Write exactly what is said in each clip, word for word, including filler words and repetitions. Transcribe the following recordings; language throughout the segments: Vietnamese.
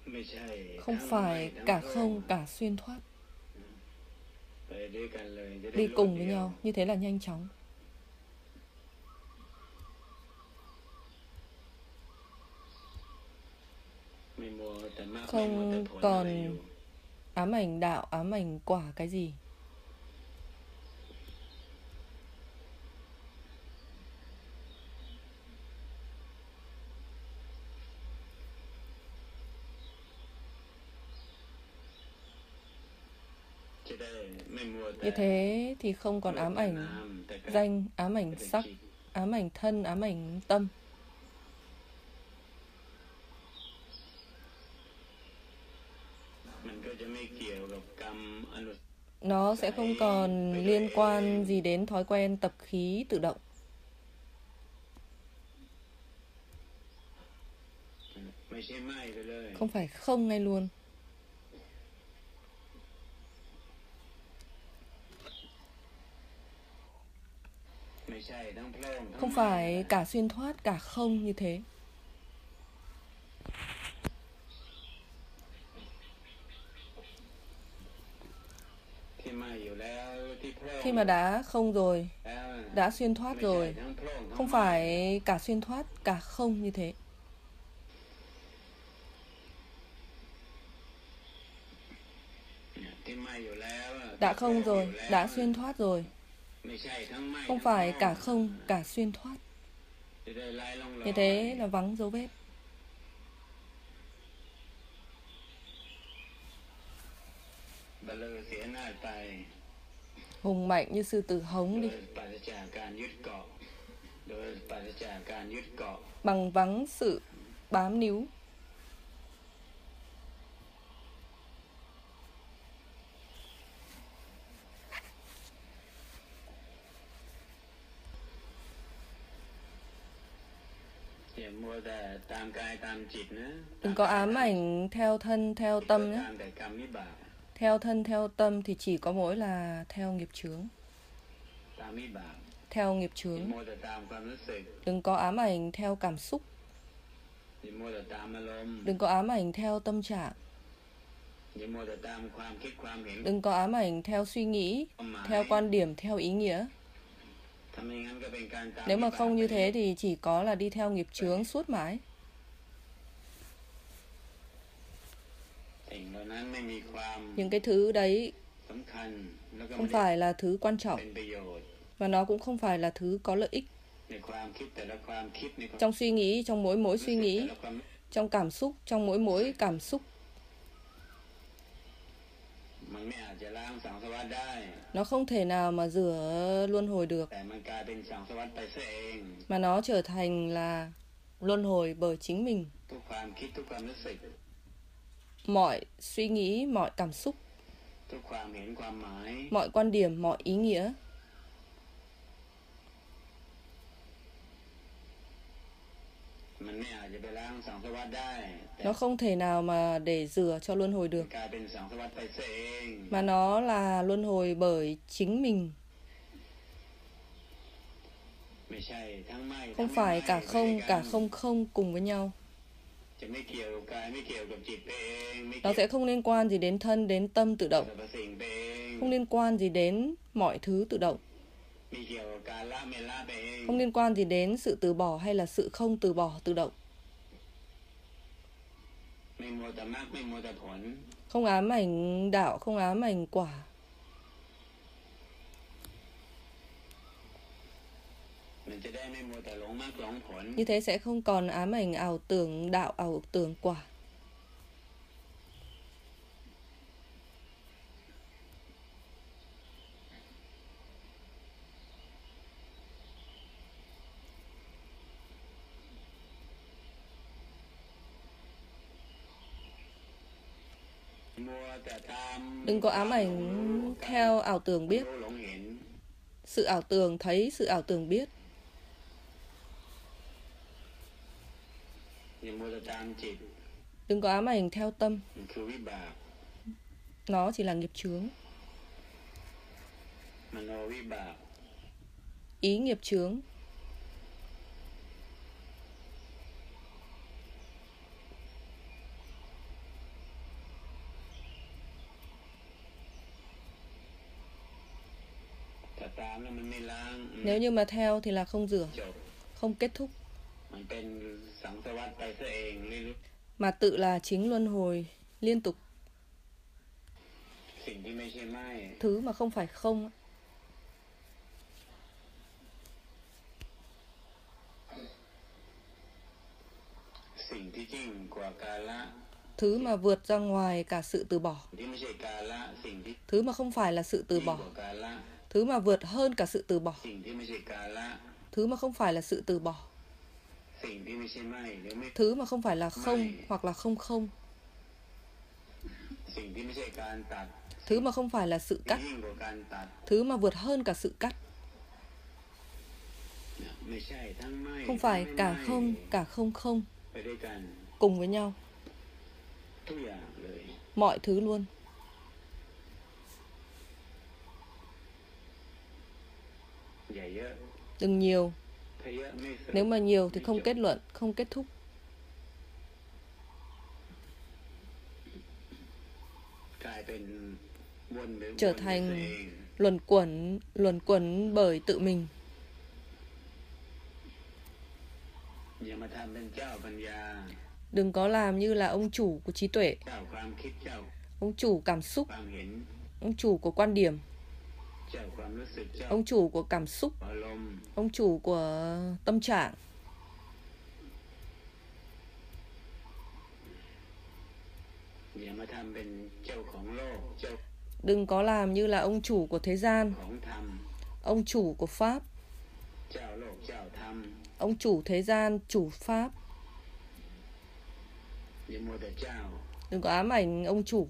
Không phải cả không cả xuyên thoát. Đi cùng với nhau, như thế là nhanh chóng. Không còn ám ảnh đạo, ám ảnh quả cái gì. Như thế thì không còn ám ảnh danh, ám ảnh sắc, ám ảnh thân, ám ảnh tâm. Nó sẽ không còn liên quan gì đến thói quen tập khí tự động. Không phải không ngay luôn. Không phải cả xuyên thoát, cả không như thế. Khi mà đã không rồi, đã xuyên thoát rồi, không phải cả xuyên thoát, cả không như thế. Đã không rồi, đã xuyên thoát rồi, không phải cả không, cả xuyên thoát. Như thế là vắng dấu vết. Hùng mạnh như sư tử hống đi. Bằng vắng sự bám níu. Đừng có ám ảnh theo thân, theo tâm nhé. Theo thân, theo tâm thì chỉ có mỗi là theo nghiệp chướng. Theo nghiệp chướng. Đừng có ám ảnh theo cảm xúc. Đừng có ám ảnh theo tâm trạng. Đừng có ám ảnh theo suy nghĩ, theo quan điểm, theo ý nghĩa. Nếu mà không như thế thì chỉ có là đi theo nghiệp chướng suốt mãi. Những cái thứ đấy không phải là thứ quan trọng, và nó cũng không phải là thứ có lợi ích. Trong suy nghĩ, trong mỗi mỗi suy nghĩ, trong cảm xúc, trong mỗi mỗi cảm xúc, nó không thể nào mà rửa luân hồi được, mà nó trở thành là luân hồi bởi chính mình. Mọi suy nghĩ, mọi cảm xúc, mọi quan điểm, mọi ý nghĩa, nó không thể nào mà để rửa cho luân hồi được, mà nó là luân hồi bởi chính mình. Không phải cả không, cả không không cùng với nhau. Nó sẽ không liên quan gì đến thân, đến tâm tự động. Không liên quan gì đến mọi thứ tự động. Không liên quan gì đến sự từ bỏ hay là sự không từ bỏ tự động. Không ám ảnh đạo, không ám ảnh quả. Như thế sẽ không còn ám ảnh ảo tưởng đạo, ảo tưởng quả. Đừng có ám ảnh theo ảo tưởng biết. Sự ảo tưởng thấy, sự ảo tưởng biết. Đừng có ám ảnh theo tâm. Nó chỉ là nghiệp chướng. Ý nghiệp chướng. Nếu như mà theo thì là không rửa, không kết thúc. Mà tự là chính luân hồi liên tục. Thứ mà không phải không. Thứ mà vượt ra ngoài cả sự từ bỏ. Thứ mà không phải là sự từ bỏ. Thứ mà vượt hơn cả sự từ bỏ. Thứ mà không phải là sự từ bỏ. Thứ mà không phải là không hoặc là không không. Thứ mà không phải là sự cắt. Thứ mà vượt hơn cả sự cắt. Không phải cả không, cả không không. Cùng với nhau. Mọi thứ luôn. Đừng nhiều. Nếu mà nhiều thì không kết luận, không kết thúc. Trở thành luẩn quẩn, luẩn quẩn bởi tự mình. Đừng có làm như là ông chủ của trí tuệ, ông chủ cảm xúc, ông chủ của quan điểm, ông chủ của cảm xúc, ông chủ của tâm trạng. Đừng có làm như là ông chủ của thế gian, ông chủ của Pháp, ông chủ thế gian, chủ Pháp. Đừng có ám ảnh ông chủ.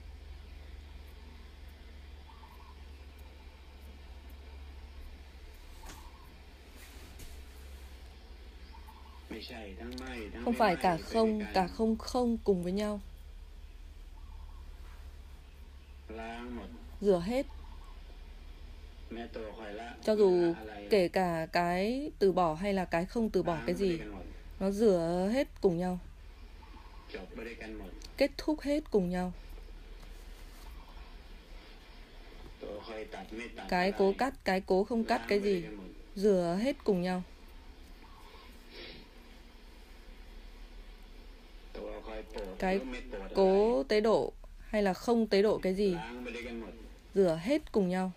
Không phải cả không, cả không không cùng với nhau. Rửa hết. Cho dù kể cả cái từ bỏ hay là cái không từ bỏ cái gì, nó rửa hết cùng nhau. Kết thúc hết cùng nhau. Cái cố cắt, cái cố không cắt cái gì, rửa hết cùng nhau. Cái cố tế độ hay là không tế độ cái gì, rửa hết cùng nhau.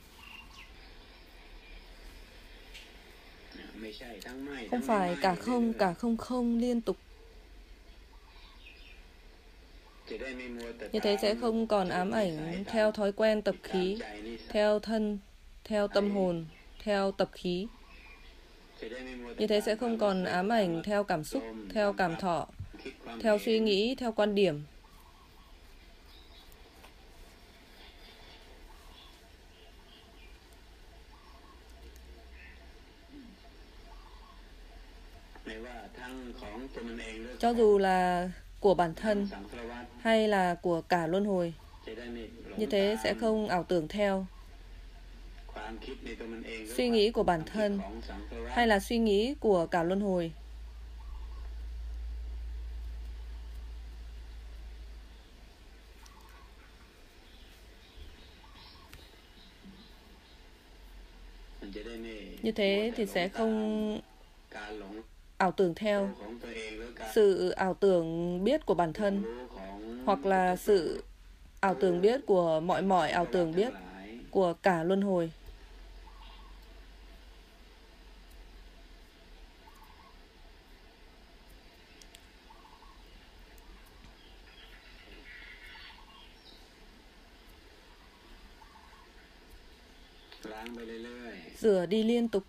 Không phải cả không, cả không không liên tục. Như thế sẽ không còn ám ảnh theo thói quen tập khí, theo thân, theo tâm hồn, theo tập khí. Như thế sẽ không còn ám ảnh theo cảm xúc, theo cảm thọ, theo suy nghĩ, theo quan điểm. Cho dù là của bản thân hay là của cả luân hồi, như thế sẽ không ảo tưởng theo. Suy nghĩ của bản thân hay là suy nghĩ của cả luân hồi, như thế thì sẽ không ảo tưởng theo. Sự ảo tưởng biết của bản thân hoặc là sự ảo tưởng biết của mọi mọi ảo tưởng biết của cả luân hồi. Rửa đi liên tục.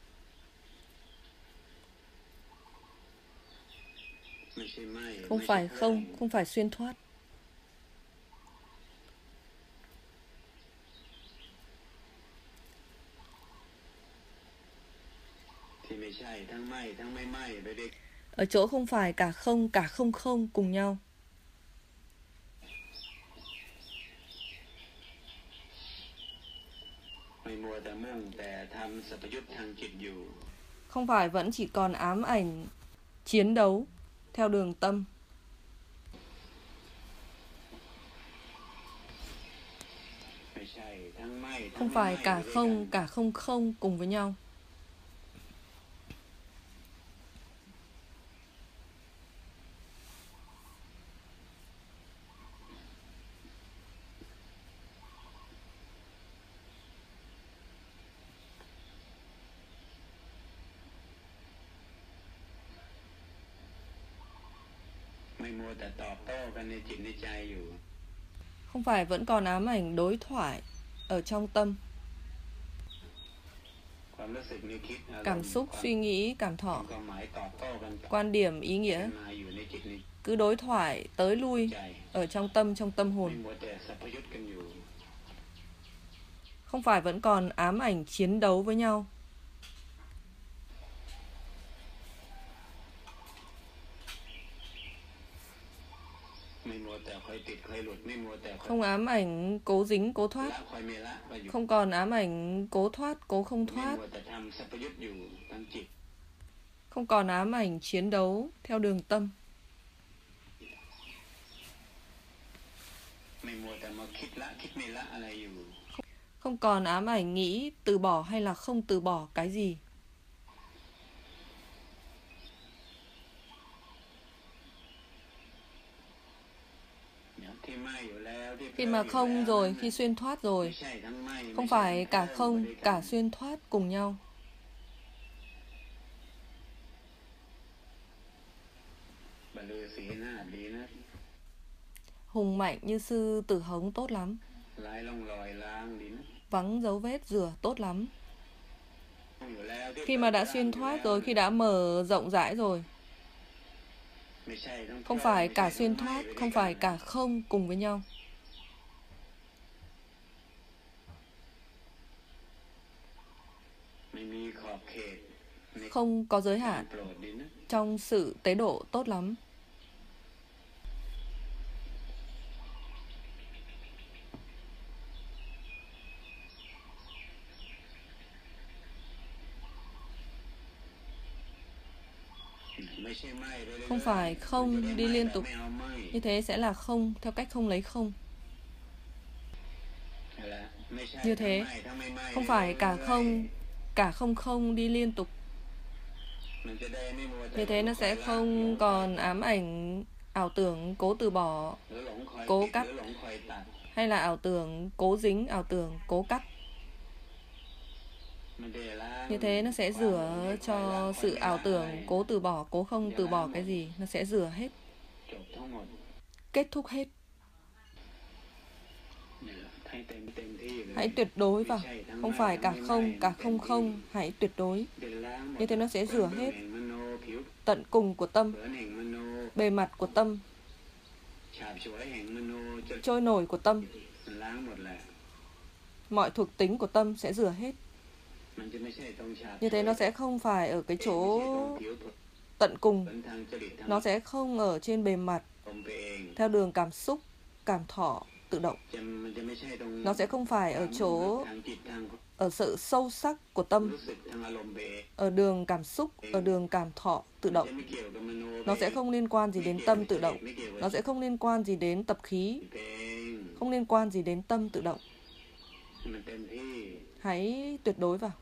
Không phải không, không phải xuyên thoát. Ở chỗ không phải cả không, cả không không cùng nhau. Không phải vẫn chỉ còn ám ảnh chiến đấu theo đường tâm. Không phải cả không, cả không không cùng với nhau. Không phải vẫn còn ám ảnh đối thoại ở trong tâm. Cảm xúc, suy nghĩ, cảm thọ, quan điểm, ý nghĩa cứ đối thoại tới lui ở trong tâm, trong tâm hồn. Không phải vẫn còn ám ảnh chiến đấu với nhau. Không ám ảnh cố dính, cố thoát. Không còn ám ảnh cố thoát, cố không thoát. Không còn ám ảnh chiến đấu theo đường tâm. Không còn ám ảnh nghĩ từ bỏ hay là không từ bỏ cái gì. Khi mà không rồi, khi xuyên thoát rồi, không phải cả không, cả xuyên thoát cùng nhau. Hùng mạnh như sư tử hống tốt lắm. Vắng dấu vết rửa tốt lắm. Khi mà đã xuyên thoát rồi, khi đã mở rộng rãi rồi, không phải cả xuyên thoát, không phải cả không cùng với nhau. Không có giới hạn trong sự tế độ tốt lắm. Không phải không đi liên tục. Như thế sẽ là không, theo cách không lấy không. Như thế, không phải cả không, cả không không đi liên tục. Như thế nó sẽ không còn ám ảnh ảo tưởng cố từ bỏ, cố cắt, hay là ảo tưởng cố dính, ảo tưởng cố cắt. Như thế nó sẽ rửa cho sự ảo tưởng cố từ bỏ, cố không từ bỏ cái gì. Nó sẽ rửa hết, kết thúc hết. Hãy tuyệt đối vào. Không phải cả không, cả không không. Hãy tuyệt đối. Như thế nó sẽ rửa hết tận cùng của tâm, bề mặt của tâm, trôi nổi của tâm, mọi thuộc tính của tâm sẽ rửa hết. Như thế nó sẽ không phải ở cái chỗ tận cùng. Nó sẽ không ở trên bề mặt, theo đường cảm xúc, cảm thọ, tự động. Nó sẽ không phải ở chỗ, ở sự sâu sắc của tâm, ở đường cảm xúc, ở đường cảm thọ, tự động. Nó sẽ không liên quan gì đến tâm tự động. Nó sẽ không liên quan gì đến tập khí, không liên quan gì đến tâm tự động. Hãy tuyệt đối vào.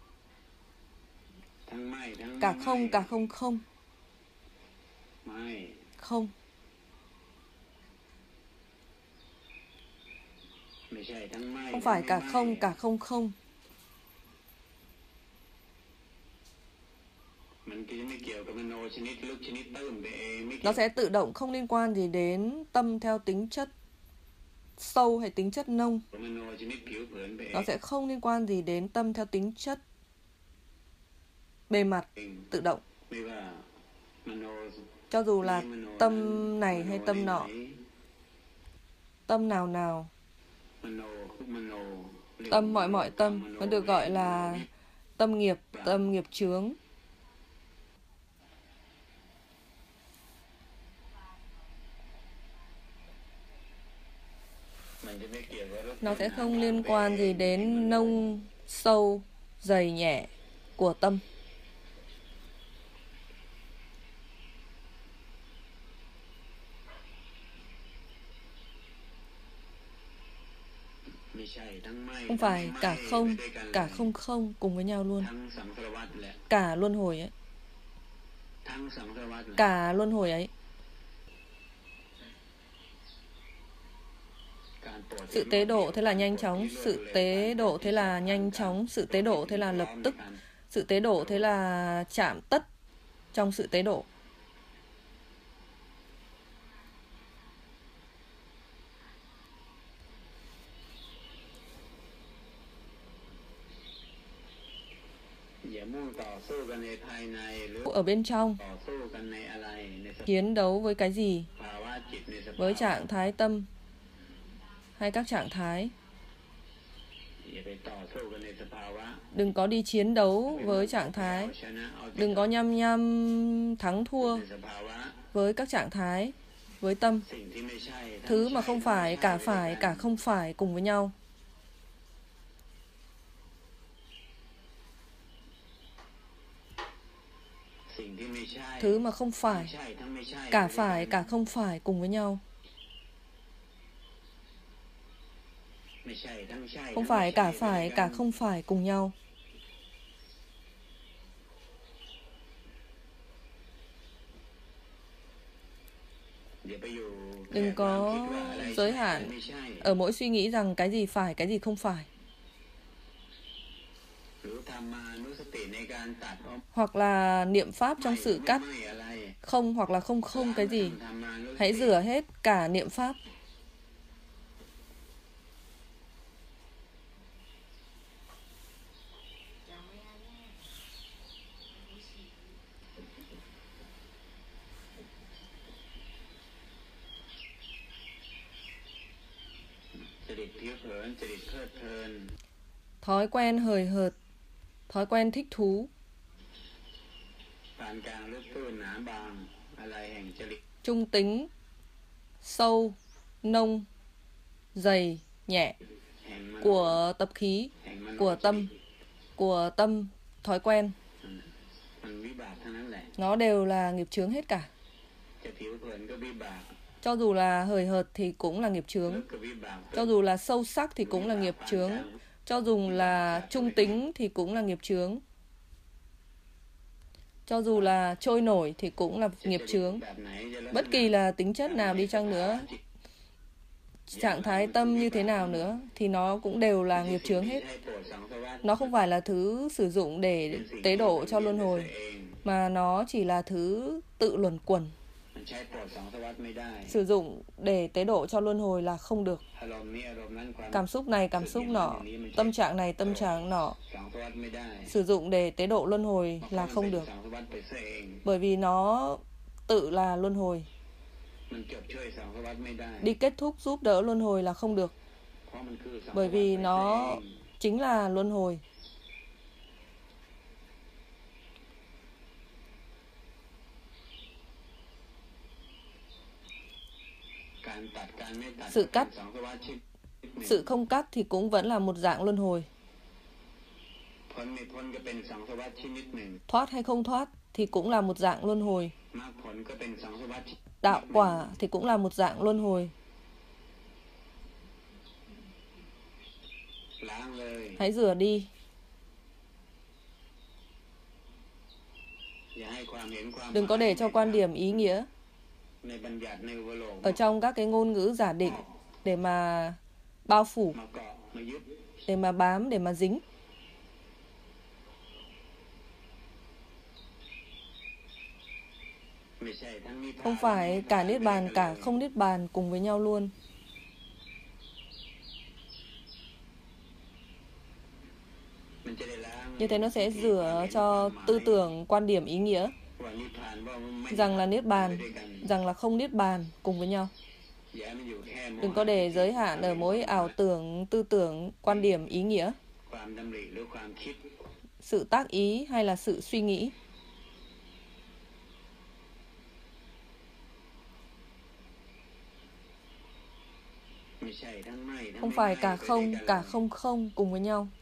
Cả không, cả không không. Không. Không phải cả không, cả không không. Nó sẽ tự động, không liên quan gì đến tâm theo tính chất sâu hay tính chất nông. Nó sẽ không liên quan gì đến tâm theo tính chất bề mặt, tự động. Cho dù là tâm này hay tâm nọ, tâm nào nào, tâm mọi mọi tâm, nó được gọi là tâm nghiệp, tâm nghiệp chướng. Nó sẽ không liên quan gì đến nông, sâu, dày, nhẹ của tâm. Không phải cả không, cả không không cùng với nhau luôn. Cả luân hồi ấy. Cả luân hồi ấy. Sự tế độ thế là nhanh chóng, sự tế độ thế là nhanh chóng, sự tế độ thế là lập tức, sự tế độ thế là chạm tất trong sự tế độ. Ở bên trong, chiến đấu với cái gì? Với trạng thái tâm hay các trạng thái. Đừng có đi chiến đấu với trạng thái. Đừng có nhăm nhăm thắng thua với các trạng thái, với tâm. Thứ mà không phải, cả phải, cả không phải cùng với nhau. Thứ mà không phải, cả phải, cả không phải cùng với nhau. Không phải, cả phải, cả không phải cùng nhau. Đừng có giới hạn ở mỗi suy nghĩ rằng cái gì phải, cái gì không phải. Hoặc là niệm pháp trong sự cắt không, hoặc là không không cái gì. Hãy rửa hết cả niệm pháp. Thói quen hời hợt, thói quen thích thú. Trung tính, sâu, nông, dày, nhẹ. Của tập khí, của tâm, của tâm, thói quen. Nó đều là nghiệp chướng hết cả. Cho dù là hời hợt thì cũng là nghiệp chướng. Cho dù là sâu sắc thì cũng là nghiệp chướng. Cho dù là trung tính thì cũng là nghiệp chướng. Cho dù là trôi nổi thì cũng là nghiệp chướng. Bất kỳ là tính chất nào đi chăng nữa, trạng thái tâm như thế nào nữa, thì nó cũng đều là nghiệp chướng hết. Nó không phải là thứ sử dụng để tế độ cho luân hồi, mà nó chỉ là thứ tự luẩn quẩn. Sử dụng để tế độ cho luân hồi là không được. Cảm xúc này, cảm xúc nọ, tâm trạng này, tâm trạng nọ, sử dụng để tế độ luân hồi là không được. Bởi vì nó tự là luân hồi. Đi kết thúc giúp đỡ luân hồi là không được. Bởi vì nó chính là luân hồi. Sự cắt, sự không cắt thì cũng vẫn là một dạng luân hồi. Thoát hay không thoát thì cũng là một dạng luân hồi. Đạo quả thì cũng là một dạng luân hồi. Hãy rửa đi. Đừng có để cho quan điểm ý nghĩa ở trong các cái ngôn ngữ giả định để mà bao phủ, để mà bám, để mà dính. Không phải cả niết bàn, cả không niết bàn cùng với nhau luôn. Như thế nó sẽ rửa cho tư tưởng, quan điểm, ý nghĩa rằng là niết bàn, rằng là không niết bàn cùng với nhau. Đừng có để giới hạn ở mỗi ảo tưởng, tư tưởng, quan điểm, ý nghĩa, sự tác ý hay là sự suy nghĩ. Không phải cả không, cả không không cùng với nhau.